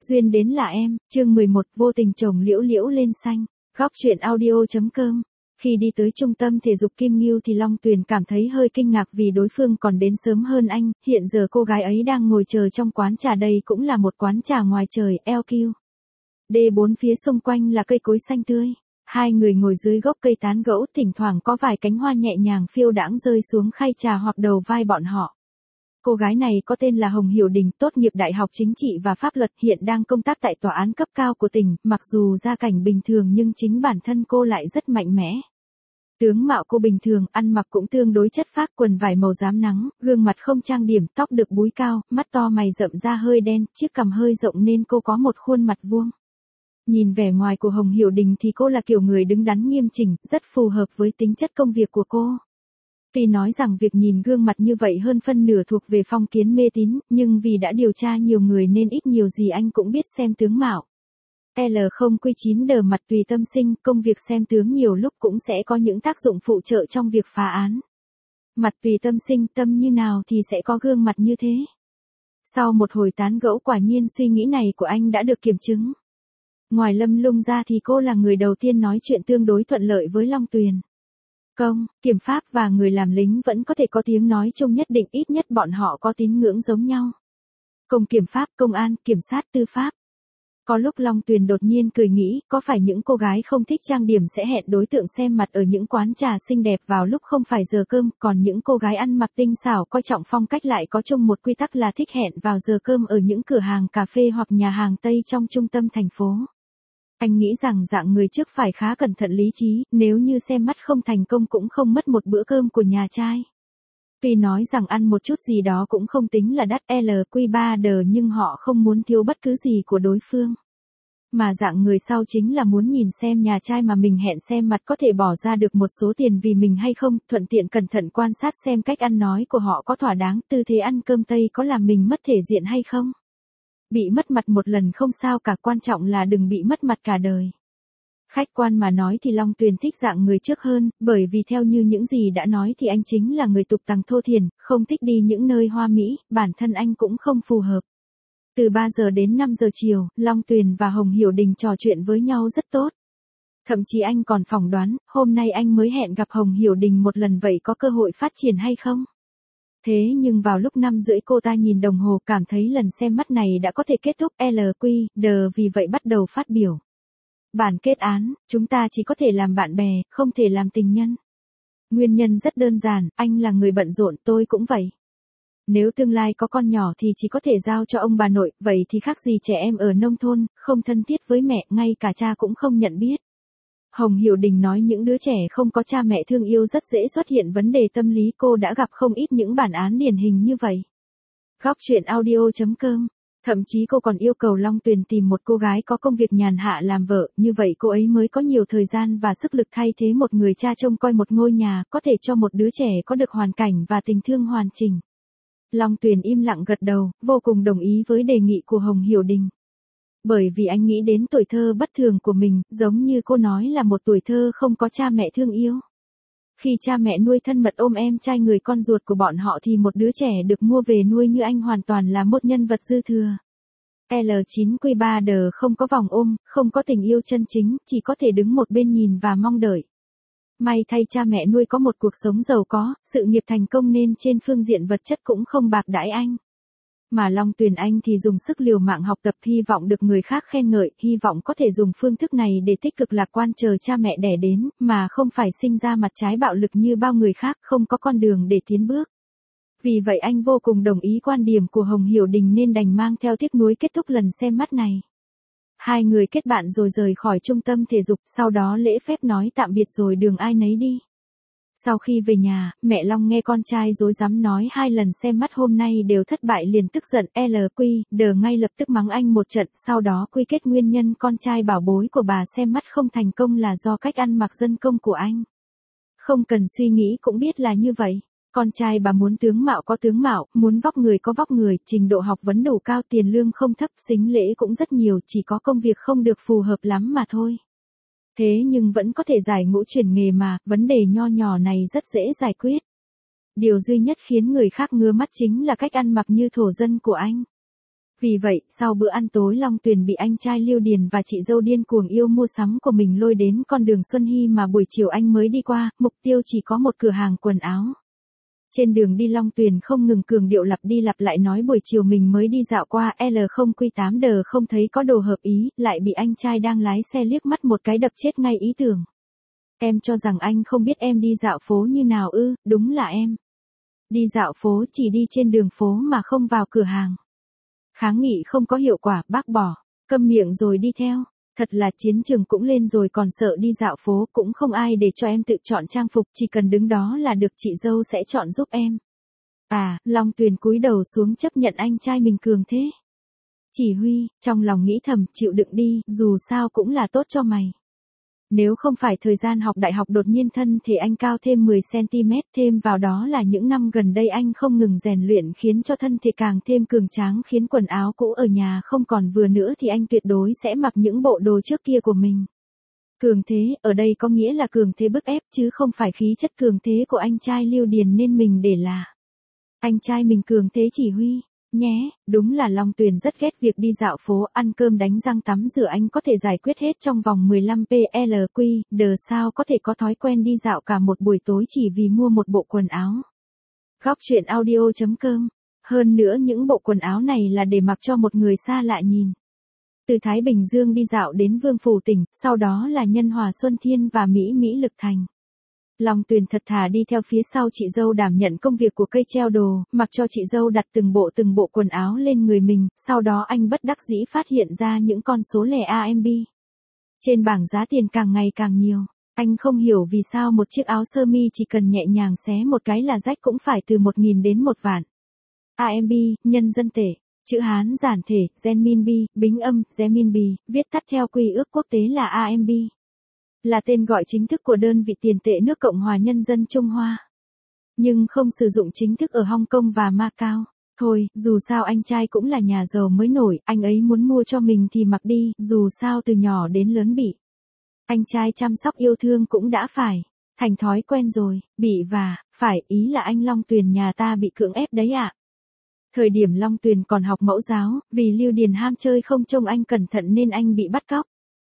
Duyên đến là em, chương 11, vô tình chồng liễu liễu lên xanh. Góc truyện audio.com. Khi đi tới trung tâm thể dục Kim Ngưu thì Long Tuyền cảm thấy hơi kinh ngạc vì đối phương còn đến sớm hơn anh, hiện giờ cô gái ấy đang ngồi chờ trong quán trà, đây cũng là một quán trà ngoài trời, LQ. Bốn phía xung quanh là cây cối xanh tươi. Hai người ngồi dưới gốc cây tán gẫu, thỉnh thoảng có vài cánh hoa nhẹ nhàng phiêu đãng rơi xuống khay trà hoặc đầu vai bọn họ. Cô gái này có tên là Hồng Hiểu Đình, tốt nghiệp Đại học Chính trị và Pháp luật, hiện đang công tác tại tòa án cấp cao của tỉnh, mặc dù gia cảnh bình thường nhưng chính bản thân cô lại rất mạnh mẽ. Tướng mạo cô bình thường, ăn mặc cũng tương đối chất phác, quần vải màu rám nắng, gương mặt không trang điểm, tóc được búi cao, mắt to mày rậm da hơi đen, chiếc cằm hơi rộng nên cô có một khuôn mặt vuông. Nhìn vẻ ngoài của Hồng Hiểu Đình thì cô là kiểu người đứng đắn nghiêm chỉnh, rất phù hợp với tính chất công việc của cô. Tuy nói rằng việc nhìn gương mặt như vậy hơn phân nửa thuộc về phong kiến mê tín, nhưng vì đã điều tra nhiều người nên ít nhiều gì anh cũng biết xem tướng mạo. L0Q9 mặt tùy tâm sinh, công việc xem tướng nhiều lúc cũng sẽ có những tác dụng phụ trợ trong việc phá án. Mặt tùy tâm sinh, tâm như nào thì sẽ có gương mặt như thế. Sau một hồi tán gẫu, quả nhiên suy nghĩ này của anh đã được kiểm chứng. Ngoài Lâm Lung ra thì cô là người đầu tiên nói chuyện tương đối thuận lợi với Long Tuyền. Công, kiểm pháp và người làm lính vẫn có thể có tiếng nói chung nhất định, ít nhất bọn họ có tín ngưỡng giống nhau. Công kiểm pháp, công an, kiểm sát, tư pháp. Có lúc Long Tuyền đột nhiên cười nghĩ, có phải những cô gái không thích trang điểm sẽ hẹn đối tượng xem mặt ở những quán trà xinh đẹp vào lúc không phải giờ cơm, còn những cô gái ăn mặc tinh xảo coi trọng phong cách lại có chung một quy tắc là thích hẹn vào giờ cơm ở những cửa hàng cà phê hoặc nhà hàng Tây trong trung tâm thành phố. Anh nghĩ rằng dạng người trước phải khá cẩn thận lý trí, nếu như xem mắt không thành công cũng không mất một bữa cơm của nhà trai. Tuy nói rằng ăn một chút gì đó cũng không tính là đắt LQ3 nhưng họ không muốn thiếu bất cứ gì của đối phương. Mà dạng người sau chính là muốn nhìn xem nhà trai mà mình hẹn xem mặt có thể bỏ ra được một số tiền vì mình hay không, thuận tiện cẩn thận quan sát xem cách ăn nói của họ có thỏa đáng, tư thế ăn cơm Tây có làm mình mất thể diện hay không. Bị mất mặt một lần không sao cả, quan trọng là đừng bị mất mặt cả đời. Khách quan mà nói thì Long Tuyền thích dạng người trước hơn, bởi vì theo như những gì đã nói thì anh chính là người tục tằng thô thiển, không thích đi những nơi hoa mỹ, bản thân anh cũng không phù hợp. Từ 3 giờ đến 5 giờ chiều, Long Tuyền và Hồng Hiểu Đình trò chuyện với nhau rất tốt. Thậm chí anh còn phỏng đoán, hôm nay anh mới hẹn gặp Hồng Hiểu Đình một lần, vậy có cơ hội phát triển hay không? Thế nhưng vào lúc 5:30 cô ta nhìn đồng hồ, cảm thấy lần xem mắt này đã có thể kết thúc LQ, vì vậy bắt đầu phát biểu. Bản kết án, chúng ta chỉ có thể làm bạn bè, không thể làm tình nhân. Nguyên nhân rất đơn giản, anh là người bận rộn, tôi cũng vậy. Nếu tương lai có con nhỏ thì chỉ có thể giao cho ông bà nội, vậy thì khác gì trẻ em ở nông thôn, không thân thiết với mẹ, ngay cả cha cũng không nhận biết. Hồng Hiểu Đình nói những đứa trẻ không có cha mẹ thương yêu rất dễ xuất hiện vấn đề tâm lý, cô đã gặp không ít những bản án điển hình như vậy. Góc truyện audio.com. Thậm chí cô còn yêu cầu Long Tuyền tìm một cô gái có công việc nhàn hạ làm vợ, như vậy cô ấy mới có nhiều thời gian và sức lực thay thế một người cha trông coi một ngôi nhà, có thể cho một đứa trẻ có được hoàn cảnh và tình thương hoàn chỉnh. Long Tuyền im lặng gật đầu, vô cùng đồng ý với đề nghị của Hồng Hiểu Đình. Bởi vì anh nghĩ đến tuổi thơ bất thường của mình, giống như cô nói là một tuổi thơ không có cha mẹ thương yêu. Khi cha mẹ nuôi thân mật ôm em trai người con ruột của bọn họ thì một đứa trẻ được mua về nuôi như anh hoàn toàn là một nhân vật dư thừa. L9Q3 không có vòng ôm, không có tình yêu chân chính, chỉ có thể đứng một bên nhìn và mong đợi. May thay cha mẹ nuôi có một cuộc sống giàu có, sự nghiệp thành công nên trên phương diện vật chất cũng không bạc đãi anh. Mà Long Tuyền anh thì dùng sức liều mạng học tập, hy vọng được người khác khen ngợi, hy vọng có thể dùng phương thức này để tích cực lạc quan chờ cha mẹ đẻ đến, mà không phải sinh ra mặt trái bạo lực như bao người khác, không có con đường để tiến bước. Vì vậy anh vô cùng đồng ý quan điểm của Hồng Hiểu Đình nên đành mang theo tiếc nuối kết thúc lần xem mắt này. Hai người kết bạn rồi rời khỏi trung tâm thể dục, sau đó lễ phép nói tạm biệt rồi đường ai nấy đi. Sau khi về nhà, mẹ Long nghe con trai dối dám nói 2 lần xem mắt hôm nay đều thất bại liền tức giận, LQ, ngay lập tức mắng anh một trận, sau đó quy kết nguyên nhân con trai bảo bối của bà xem mắt không thành công là do cách ăn mặc dân công của anh. Không cần suy nghĩ cũng biết là như vậy. Con trai bà muốn tướng mạo có tướng mạo, muốn vóc người có vóc người, trình độ học vấn đủ cao, tiền lương không thấp, sính lễ cũng rất nhiều, chỉ có công việc không được phù hợp lắm mà thôi. Thế nhưng vẫn có thể giải ngũ chuyển nghề mà, vấn đề nho nhỏ này rất dễ giải quyết. Điều duy nhất khiến người khác ngứa mắt chính là cách ăn mặc như thổ dân của anh. Vì vậy, sau bữa ăn tối Long Tuyền bị anh trai Lưu Điền và chị dâu điên cuồng yêu mua sắm của mình lôi đến con đường Xuân Hy mà buổi chiều anh mới đi qua, mục tiêu chỉ có một cửa hàng quần áo. Trên đường đi Long Tuyền không ngừng cường điệu lặp đi lặp lại nói buổi chiều mình mới đi dạo qua L0Q8D không thấy có đồ hợp ý, lại bị anh trai đang lái xe liếc mắt một cái đập chết ngay ý tưởng. Em cho rằng anh không biết em đi dạo phố như nào ư, đúng là em. Đi dạo phố chỉ đi trên đường phố mà không vào cửa hàng. Kháng nghị không có hiệu quả, bác bỏ, câm miệng rồi đi theo. Thật là chiến trường cũng lên rồi còn sợ đi dạo phố, cũng không ai để cho em tự chọn trang phục, chỉ cần đứng đó là được, chị dâu sẽ chọn giúp em. À, Long Tuyền cúi đầu xuống chấp nhận anh trai mình cường thế. Chỉ Huy, trong lòng nghĩ thầm, chịu đựng đi, dù sao cũng là tốt cho mày. Nếu không phải thời gian học đại học đột nhiên thân thể anh cao thêm 10cm, thêm vào đó là những năm gần đây anh không ngừng rèn luyện khiến cho thân thể càng thêm cường tráng, khiến quần áo cũ ở nhà không còn vừa nữa thì anh tuyệt đối sẽ mặc những bộ đồ trước kia của mình. Cường thế, ở đây có nghĩa là cường thế bức ép chứ không phải khí chất cường thế của anh trai Lưu Điền nên mình để là. Anh trai mình cường thế Chỉ Huy. Nhé, đúng là Long Tuyền rất ghét việc đi dạo phố, ăn cơm đánh răng tắm rửa anh có thể giải quyết hết trong vòng 15 PLQ, đờ sao có thể có thói quen đi dạo cả một buổi tối chỉ vì mua một bộ quần áo. Góc truyện audio.com. Hơn nữa những bộ quần áo này là để mặc cho một người xa lạ nhìn. Từ Thái Bình Dương đi dạo đến Vương Phủ Tỉnh, sau đó là Nhân Hòa Xuân Thiên và Mỹ Lực Thành. Long Tuyền thật thà đi theo phía sau chị dâu đảm nhận công việc của cây treo đồ, mặc cho chị dâu đặt từng bộ quần áo lên người mình, sau đó anh bất đắc dĩ phát hiện ra những con số lẻ AMB. Trên bảng giá tiền càng ngày càng nhiều, anh không hiểu vì sao một chiếc áo sơ mi chỉ cần nhẹ nhàng xé một cái là rách cũng phải từ 1.000 đến 1 vạn. AMB, nhân dân tệ, chữ Hán giản thể, Renminbi, bính âm, Renminbi, viết tắt theo quy ước quốc tế là AMB. Là tên gọi chính thức của đơn vị tiền tệ nước Cộng hòa Nhân dân Trung Hoa. Nhưng không sử dụng chính thức ở Hong Kong và Macau. Thôi, dù sao anh trai cũng là nhà giàu mới nổi, anh ấy muốn mua cho mình thì mặc đi, dù sao từ nhỏ đến lớn bị. Anh trai chăm sóc yêu thương cũng đã phải. Thành thói quen rồi, bị và, phải, ý là anh Long Tuyền nhà ta bị cưỡng ép đấy ạ. Thời điểm Long Tuyền còn học mẫu giáo, vì Lưu Điền ham chơi không trông anh cẩn thận nên anh bị bắt cóc.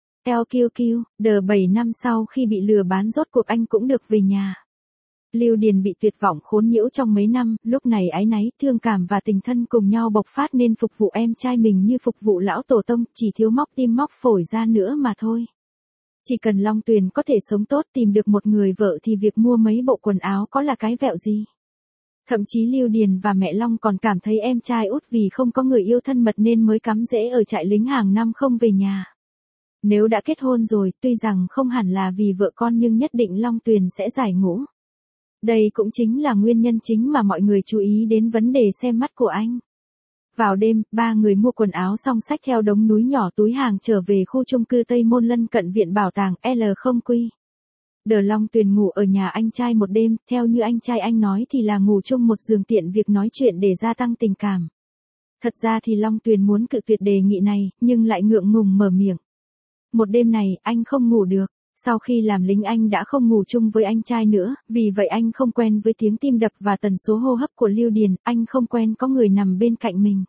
LQQ, đờ 7 năm sau khi bị lừa bán rốt cuộc anh cũng được về nhà. Lưu Điền bị tuyệt vọng khốn nhiễu trong mấy năm, lúc này áy náy, thương cảm và tình thân cùng nhau bộc phát nên phục vụ em trai mình như phục vụ lão tổ tông, chỉ thiếu móc tim móc phổi ra nữa mà thôi. Chỉ cần Long Tuyền có thể sống tốt tìm được một người vợ thì việc mua mấy bộ quần áo có là cái vẹo gì. Thậm chí Lưu Điền và mẹ Long còn cảm thấy em trai út vì không có người yêu thân mật nên mới cắm rễ ở trại lính hàng năm không về nhà. Nếu đã kết hôn rồi, tuy rằng không hẳn là vì vợ con nhưng nhất định Long Tuyền sẽ giải ngũ. Đây cũng chính là nguyên nhân chính mà mọi người chú ý đến vấn đề xem mắt của anh. Vào đêm, ba người mua quần áo xong xách theo đống núi nhỏ túi hàng trở về khu chung cư Tây Môn lân cận viện bảo tàng L0Q. Đờ Long Tuyền ngủ ở nhà anh trai một đêm, theo như anh trai anh nói thì là ngủ chung một giường tiện việc nói chuyện để gia tăng tình cảm. Thật ra thì Long Tuyền muốn cự tuyệt đề nghị này, nhưng lại ngượng ngùng mở miệng. Một đêm này, anh không ngủ được. Sau khi làm lính anh đã không ngủ chung với anh trai nữa, vì vậy anh không quen với tiếng tim đập và tần số hô hấp của Lưu Điền, anh không quen có người nằm bên cạnh mình.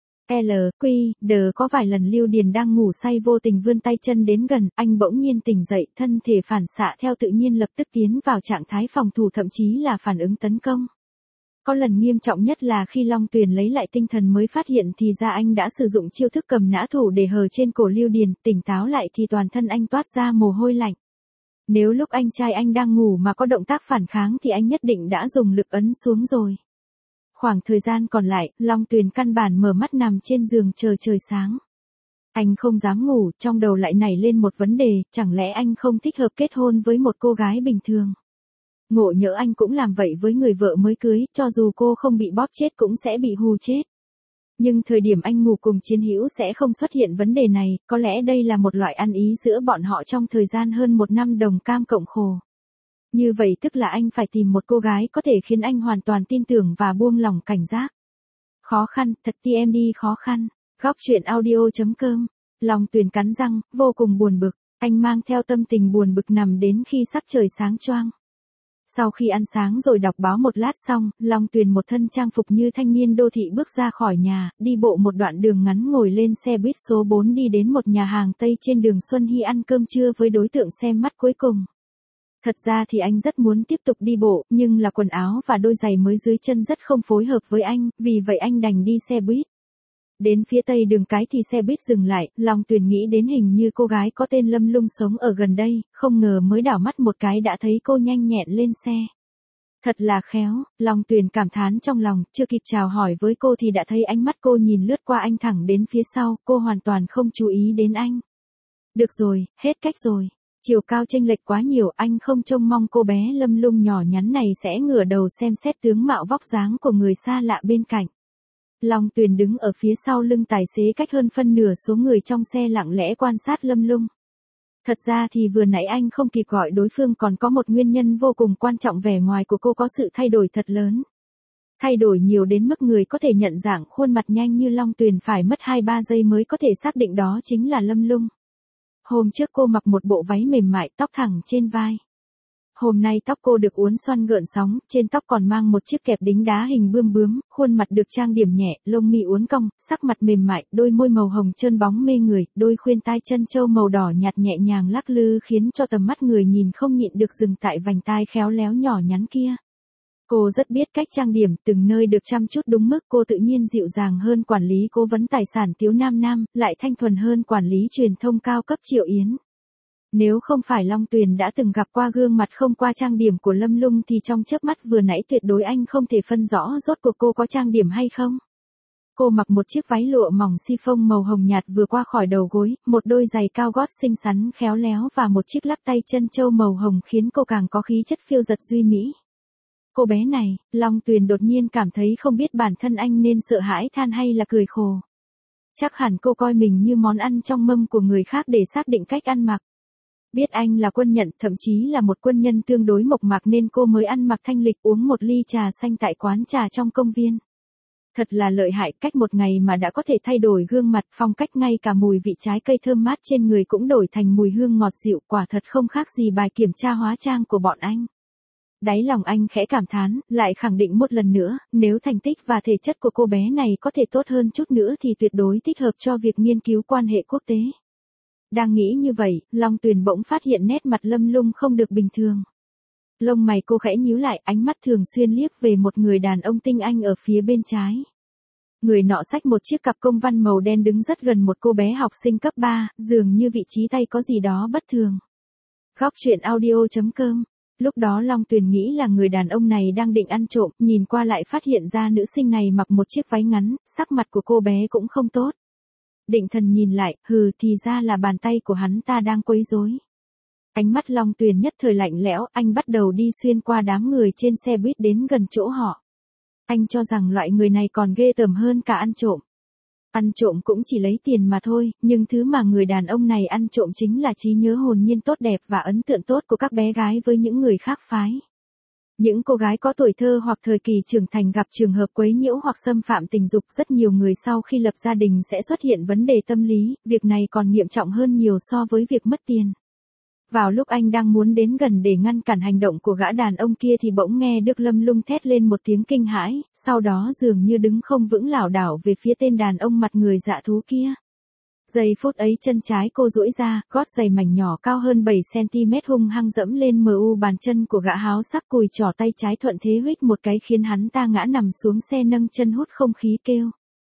LQ, có vài lần Lưu Điền đang ngủ say vô tình vươn tay chân đến gần, anh bỗng nhiên tỉnh dậy, thân thể phản xạ theo tự nhiên lập tức tiến vào trạng thái phòng thủ thậm chí là phản ứng tấn công. Có lần nghiêm trọng nhất là khi Long Tuyền lấy lại tinh thần mới phát hiện thì ra anh đã sử dụng chiêu thức cầm nã thủ để hờ trên cổ Lưu Điền, tỉnh táo lại thì toàn thân anh toát ra mồ hôi lạnh. Nếu lúc anh trai anh đang ngủ mà có động tác phản kháng thì anh nhất định đã dùng lực ấn xuống rồi. Khoảng thời gian còn lại, Long Tuyền căn bản mở mắt nằm trên giường chờ trời sáng. Anh không dám ngủ, trong đầu lại nảy lên một vấn đề, chẳng lẽ anh không thích hợp kết hôn với một cô gái bình thường. Ngộ nhỡ anh cũng làm vậy với người vợ mới cưới, cho dù cô không bị bóp chết cũng sẽ bị hù chết. Nhưng thời điểm anh ngủ cùng chiến hữu sẽ không xuất hiện vấn đề này, có lẽ đây là một loại ăn ý giữa bọn họ trong thời gian hơn 1 năm đồng cam cộng khổ. Như vậy tức là anh phải tìm một cô gái có thể khiến anh hoàn toàn tin tưởng và buông lỏng cảnh giác. Khó khăn, thật TMD khó khăn. Góc truyện audio.com. Long Tuyền cắn răng, vô cùng buồn bực, anh mang theo tâm tình buồn bực nằm đến khi sắc trời sáng choang. Sau khi ăn sáng rồi đọc báo một lát xong, Long Tuyền một thân trang phục như thanh niên đô thị bước ra khỏi nhà, đi bộ một đoạn đường ngắn ngồi lên xe buýt số 4 đi đến một nhà hàng Tây trên đường Xuân Hy ăn cơm trưa với đối tượng xem mắt cuối cùng. Thật ra thì anh rất muốn tiếp tục đi bộ, nhưng là quần áo và đôi giày mới dưới chân rất không phối hợp với anh, vì vậy anh đành đi xe buýt. Đến phía tây đường cái thì xe buýt dừng lại, Long Tuyền nghĩ đến hình như cô gái có tên Lâm Lung sống ở gần đây, không ngờ mới đảo mắt một cái đã thấy cô nhanh nhẹn lên xe. Thật là khéo, Long Tuyền cảm thán trong lòng, chưa kịp chào hỏi với cô thì đã thấy ánh mắt cô nhìn lướt qua anh thẳng đến phía sau, cô hoàn toàn không chú ý đến anh. Được rồi, hết cách rồi. Chiều cao chênh lệch quá nhiều, anh không trông mong cô bé Lâm Lung nhỏ nhắn này sẽ ngửa đầu xem xét tướng mạo vóc dáng của người xa lạ bên cạnh. Long Tuyền đứng ở phía sau lưng tài xế cách hơn phân nửa số người trong xe lặng lẽ quan sát Lâm Lung. Thật ra thì vừa nãy anh không kịp gọi đối phương còn có một nguyên nhân vô cùng quan trọng, vẻ ngoài của cô có sự thay đổi thật lớn. Thay đổi nhiều đến mức người có thể nhận dạng khuôn mặt nhanh như Long Tuyền phải mất 2-3 giây mới có thể xác định đó chính là Lâm Lung. Hôm trước cô mặc một bộ váy mềm mại, tóc thẳng trên vai. Hôm nay tóc cô được uốn xoăn gợn sóng, trên tóc còn mang một chiếc kẹp đính đá hình bươm bướm, khuôn mặt được trang điểm nhẹ, lông mi uốn cong, sắc mặt mềm mại, đôi môi màu hồng trơn bóng mê người, đôi khuyên tai chân châu màu đỏ nhạt nhẹ nhàng lắc lư khiến cho tầm mắt người nhìn không nhịn được dừng tại vành tai khéo léo nhỏ nhắn kia. Cô rất biết cách trang điểm, từng nơi được chăm chút đúng mức, cô tự nhiên dịu dàng hơn quản lý cố vấn tài sản Tiếu Nam Nam, lại thanh thuần hơn quản lý truyền thông cao cấp Triệu Yến. Nếu không phải Long Tuyền đã từng gặp qua gương mặt không qua trang điểm của Lâm Lung thì trong chớp mắt vừa nãy tuyệt đối anh không thể phân rõ rốt cuộc cô có trang điểm hay không. Cô mặc một chiếc váy lụa mỏng chiffon màu hồng nhạt vừa qua khỏi đầu gối, một đôi giày cao gót xinh xắn khéo léo và một chiếc lắc tay chân châu màu hồng khiến cô càng có khí chất phiêu dật duy mỹ. Cô bé này, Long Tuyền đột nhiên cảm thấy không biết bản thân anh nên sợ hãi than hay là cười khổ. Chắc hẳn cô coi mình như món ăn trong mâm của người khác để xác định cách ăn mặc. Biết anh là quân nhận, thậm chí là một quân nhân tương đối mộc mạc nên cô mới ăn mặc thanh lịch uống một ly trà xanh tại quán trà trong công viên. Thật là lợi hại, cách một ngày mà đã có thể thay đổi gương mặt, phong cách, ngay cả mùi vị trái cây thơm mát trên người cũng đổi thành mùi hương ngọt dịu, quả thật không khác gì bài kiểm tra hóa trang của bọn anh. Đáy lòng anh khẽ cảm thán, lại khẳng định một lần nữa, nếu thành tích và thể chất của cô bé này có thể tốt hơn chút nữa thì tuyệt đối thích hợp cho việc nghiên cứu quan hệ quốc tế. Đang nghĩ như vậy, Long Tuyền bỗng phát hiện nét mặt Lâm Lung không được bình thường. Lông mày cô khẽ nhíu lại, ánh mắt thường xuyên liếc về một người đàn ông tinh anh ở phía bên trái. Người nọ xách một chiếc cặp công văn màu đen đứng rất gần một cô bé học sinh cấp 3, dường như vị trí tay có gì đó bất thường. Góc truyện audio.com. Lúc đó Long Tuyền nghĩ là người đàn ông này đang định ăn trộm, nhìn qua lại phát hiện ra nữ sinh này mặc một chiếc váy ngắn, sắc mặt của cô bé cũng không tốt. Định thần nhìn lại, thì ra là bàn tay của hắn ta đang quấy rối. Ánh mắt Long Tuyền nhất thời lạnh lẽo, anh bắt đầu đi xuyên qua đám người trên xe buýt đến gần chỗ họ. Anh cho rằng loại người này còn ghê tởm hơn cả ăn trộm. Ăn trộm cũng chỉ lấy tiền mà thôi, nhưng thứ mà người đàn ông này ăn trộm chính là trí nhớ hồn nhiên tốt đẹp và ấn tượng tốt của các bé gái với những người khác phái. Những cô gái có tuổi thơ hoặc thời kỳ trưởng thành gặp trường hợp quấy nhiễu hoặc xâm phạm tình dục, rất nhiều người sau khi lập gia đình sẽ xuất hiện vấn đề tâm lý, việc này còn nghiêm trọng hơn nhiều so với việc mất tiền. Vào lúc anh đang muốn đến gần để ngăn cản hành động của gã đàn ông kia thì bỗng nghe được Lâm Lung thét lên một tiếng kinh hãi, sau đó dường như đứng không vững lảo đảo về phía tên đàn ông mặt người dạ thú kia. Giây phút ấy chân trái cô duỗi ra, gót giày mảnh nhỏ cao hơn 7 cm hung hăng dẫm lên mu bàn chân của gã háo sắc, cùi trỏ tay trái thuận thế huých một cái khiến hắn ta ngã nằm xuống xe nâng chân hút không khí kêu.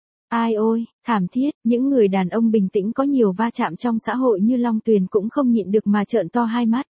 Ai ôi, thảm thiết, những người đàn ông bình tĩnh có nhiều va chạm trong xã hội như Long Tuyền cũng không nhịn được mà trợn to hai mắt.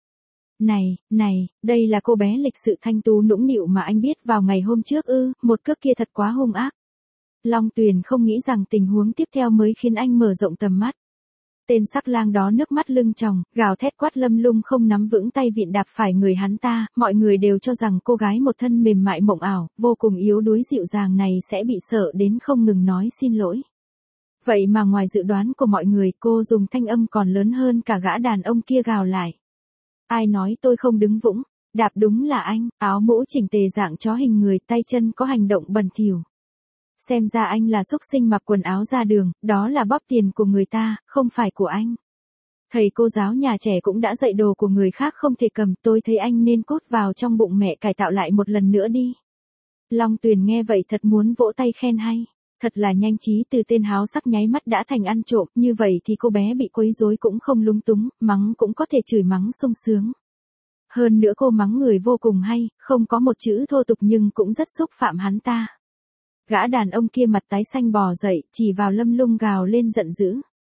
Này, đây là cô bé lịch sự thanh tú nũng nịu mà anh biết vào ngày hôm trước ư, một cước kia thật quá hung ác. Long Tuyền không nghĩ rằng tình huống tiếp theo mới khiến anh mở rộng tầm mắt. Tên sắc lang đó nước mắt lưng tròng, gào thét quát Lâm Lung không nắm vững tay vịn đạp phải người hắn ta, mọi người đều cho rằng cô gái một thân mềm mại mộng ảo, vô cùng yếu đuối dịu dàng này sẽ bị sợ đến không ngừng nói xin lỗi. Vậy mà ngoài dự đoán của mọi người, cô dùng thanh âm còn lớn hơn cả gã đàn ông kia gào lại. Ai nói tôi không đứng vững, đạp đúng là anh, áo mũ chỉnh tề dạng chó hình người, tay chân có hành động bẩn thỉu. Xem ra anh là xúc sinh mặc quần áo ra đường, đó là bóp tiền của người ta, không phải của anh. Thầy cô giáo nhà trẻ cũng đã dạy đồ của người khác không thể cầm, tôi thấy anh nên cốt vào trong bụng mẹ cải tạo lại một lần nữa đi. Long Tuyền nghe vậy thật muốn vỗ tay khen hay. Thật là nhanh trí, từ tên háo sắc nháy mắt đã thành ăn trộm, như vậy thì cô bé bị quấy rối cũng không lúng túng, mắng cũng có thể chửi mắng sung sướng. Hơn nữa cô mắng người vô cùng hay, không có một chữ thô tục nhưng cũng rất xúc phạm hắn ta. Gã đàn ông kia mặt tái xanh bò dậy, chỉ vào Lâm Lung gào lên giận dữ.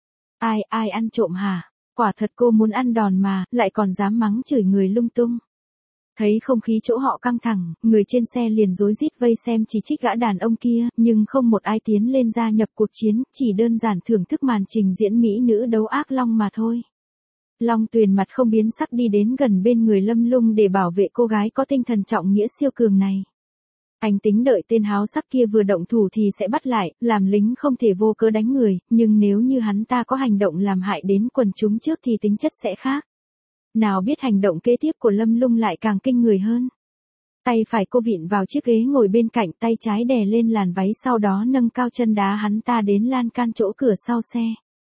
Ai ăn trộm hả? Quả thật cô muốn ăn đòn mà, lại còn dám mắng chửi người lung tung. Thấy không khí chỗ họ căng thẳng, người trên xe liền rối rít vây xem chỉ trích gã đàn ông kia, nhưng không một ai tiến lên gia nhập cuộc chiến, chỉ đơn giản thưởng thức màn trình diễn mỹ nữ đấu ác long mà thôi. Long Tuyền mặt không biến sắc đi đến gần bên người Lâm Lung để bảo vệ cô gái có tinh thần trọng nghĩa siêu cường này. Anh tính đợi tên háo sắc kia vừa động thủ thì sẽ bắt lại, làm lính không thể vô cớ đánh người, nhưng nếu như hắn ta có hành động làm hại đến quần chúng trước thì tính chất sẽ khác. Nào biết hành động kế tiếp của Lâm Lung lại càng kinh người hơn. Tay phải cô vịn vào chiếc ghế ngồi bên cạnh, tay trái đè lên làn váy, sau đó nâng cao chân đá hắn ta đến lan can chỗ cửa sau xe.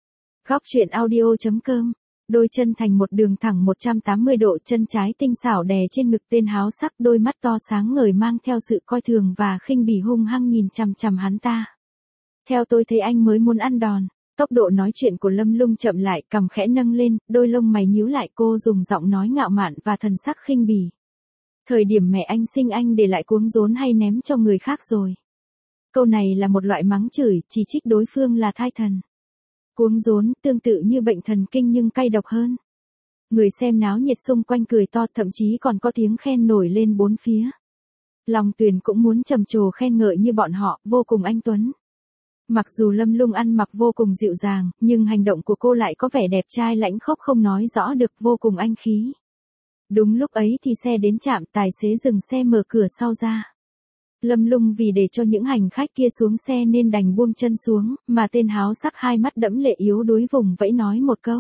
Góc truyện audio.com. Đôi chân thành một đường thẳng 180 độ, chân trái tinh xảo đè trên ngực tên háo sắc, đôi mắt to sáng ngời mang theo sự coi thường và khinh bỉ hung hăng nhìn chằm chằm hắn ta. Theo tôi thấy anh mới muốn ăn đòn. Tốc độ nói chuyện của Lâm Lung chậm lại, cằm khẽ nâng lên, đôi lông mày nhíu lại, cô dùng giọng nói ngạo mạn và thần sắc khinh bỉ. Thời điểm mẹ anh sinh anh để lại cuống rốn hay ném cho người khác rồi. Câu này là một loại mắng chửi, chỉ trích đối phương là thai thần. Cuống rốn, tương tự như bệnh thần kinh nhưng cay độc hơn. Người xem náo nhiệt xung quanh cười to, thậm chí còn có tiếng khen nổi lên bốn phía. Long Tuyền cũng muốn trầm trồ khen ngợi như bọn họ, vô cùng anh tuấn. Mặc dù Lâm Lung ăn mặc vô cùng dịu dàng, nhưng hành động của cô lại có vẻ đẹp trai lãnh khốc không nói rõ được, vô cùng anh khí. Đúng lúc ấy thì xe đến trạm, tài xế dừng xe mở cửa sau ra. Lâm Lung vì để cho những hành khách kia xuống xe nên đành buông chân xuống, mà tên háo sắc hai mắt đẫm lệ yếu đuối vùng vẫy nói một câu.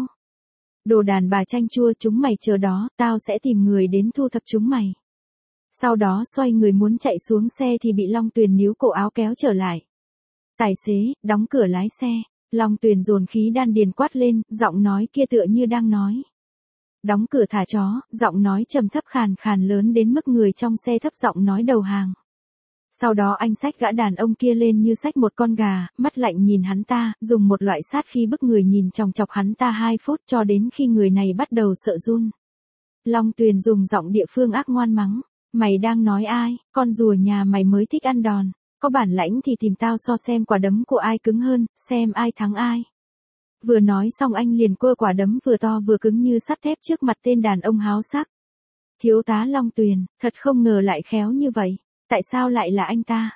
Đồ đàn bà chanh chua, chúng mày chờ đó, tao sẽ tìm người đến thu thập chúng mày. Sau đó xoay người muốn chạy xuống xe thì bị Long Tuyền níu cổ áo kéo trở lại. Tài xế, đóng cửa lái xe. Long Tuyền dồn khí đan điền quát lên, giọng nói kia tựa như đang nói. Đóng cửa thả chó, giọng nói trầm thấp khàn khàn lớn đến mức người trong xe thấp giọng nói đầu hàng. Sau đó anh xách gã đàn ông kia lên như xách một con gà, mắt lạnh nhìn hắn ta, dùng một loại sát khí bức người nhìn chòng chọc hắn ta 2 phút cho đến khi người này bắt đầu sợ run. Long Tuyền dùng giọng địa phương ác ngoan mắng. Mày đang nói ai, con rùa nhà mày mới thích ăn đòn. Có bản lãnh thì tìm tao so xem quả đấm của ai cứng hơn, xem ai thắng ai. Vừa nói xong anh liền quơ quả đấm vừa to vừa cứng như sắt thép trước mặt tên đàn ông háo sắc. Thiếu tá Long Tuyền, thật không ngờ lại khéo như vậy. Tại sao lại là anh ta?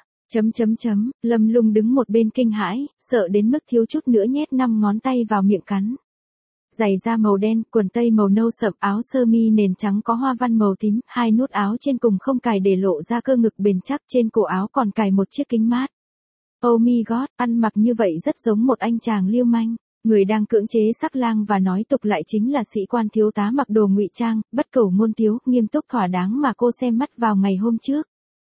Lâm Lung đứng một bên kinh hãi, sợ đến mức thiếu chút nữa nhét 5 ngón tay vào miệng cắn. Giày da màu đen, quần tây màu nâu sậm, áo sơ mi nền trắng có hoa văn màu tím, 2 nút áo trên cùng không cài để lộ ra cơ ngực bền chắc, trên cổ áo còn cài một chiếc kính mát. Oh my god, ăn mặc như vậy rất giống một anh chàng lưu manh. Người đang cưỡng chế sắc lang và nói tục lại chính là sĩ quan thiếu tá mặc đồ ngụy trang, bất cẩu ngôn tiếu, nghiêm túc thỏa đáng mà cô xem mắt vào ngày hôm trước.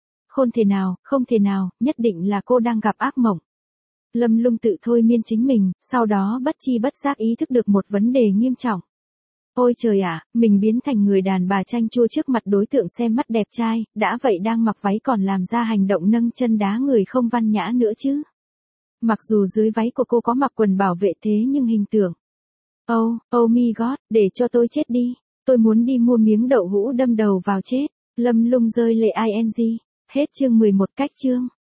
Không thể nào, nhất định là cô đang gặp ác mộng. Lâm Lung tự thôi miên chính mình, sau đó bất chi bất giác ý thức được một vấn đề nghiêm trọng. Ôi trời ạ, mình biến thành người đàn bà chanh chua trước mặt đối tượng xem mắt đẹp trai, đã vậy đang mặc váy còn làm ra hành động nâng chân đá người không văn nhã nữa chứ. Mặc dù dưới váy của cô có mặc quần bảo vệ thế nhưng hình tượng. Oh my god, để cho tôi chết đi. Tôi muốn đi mua miếng đậu hũ đâm đầu vào chết. Lâm Lung rơi lệ ing. Hết chương 11 cách chương.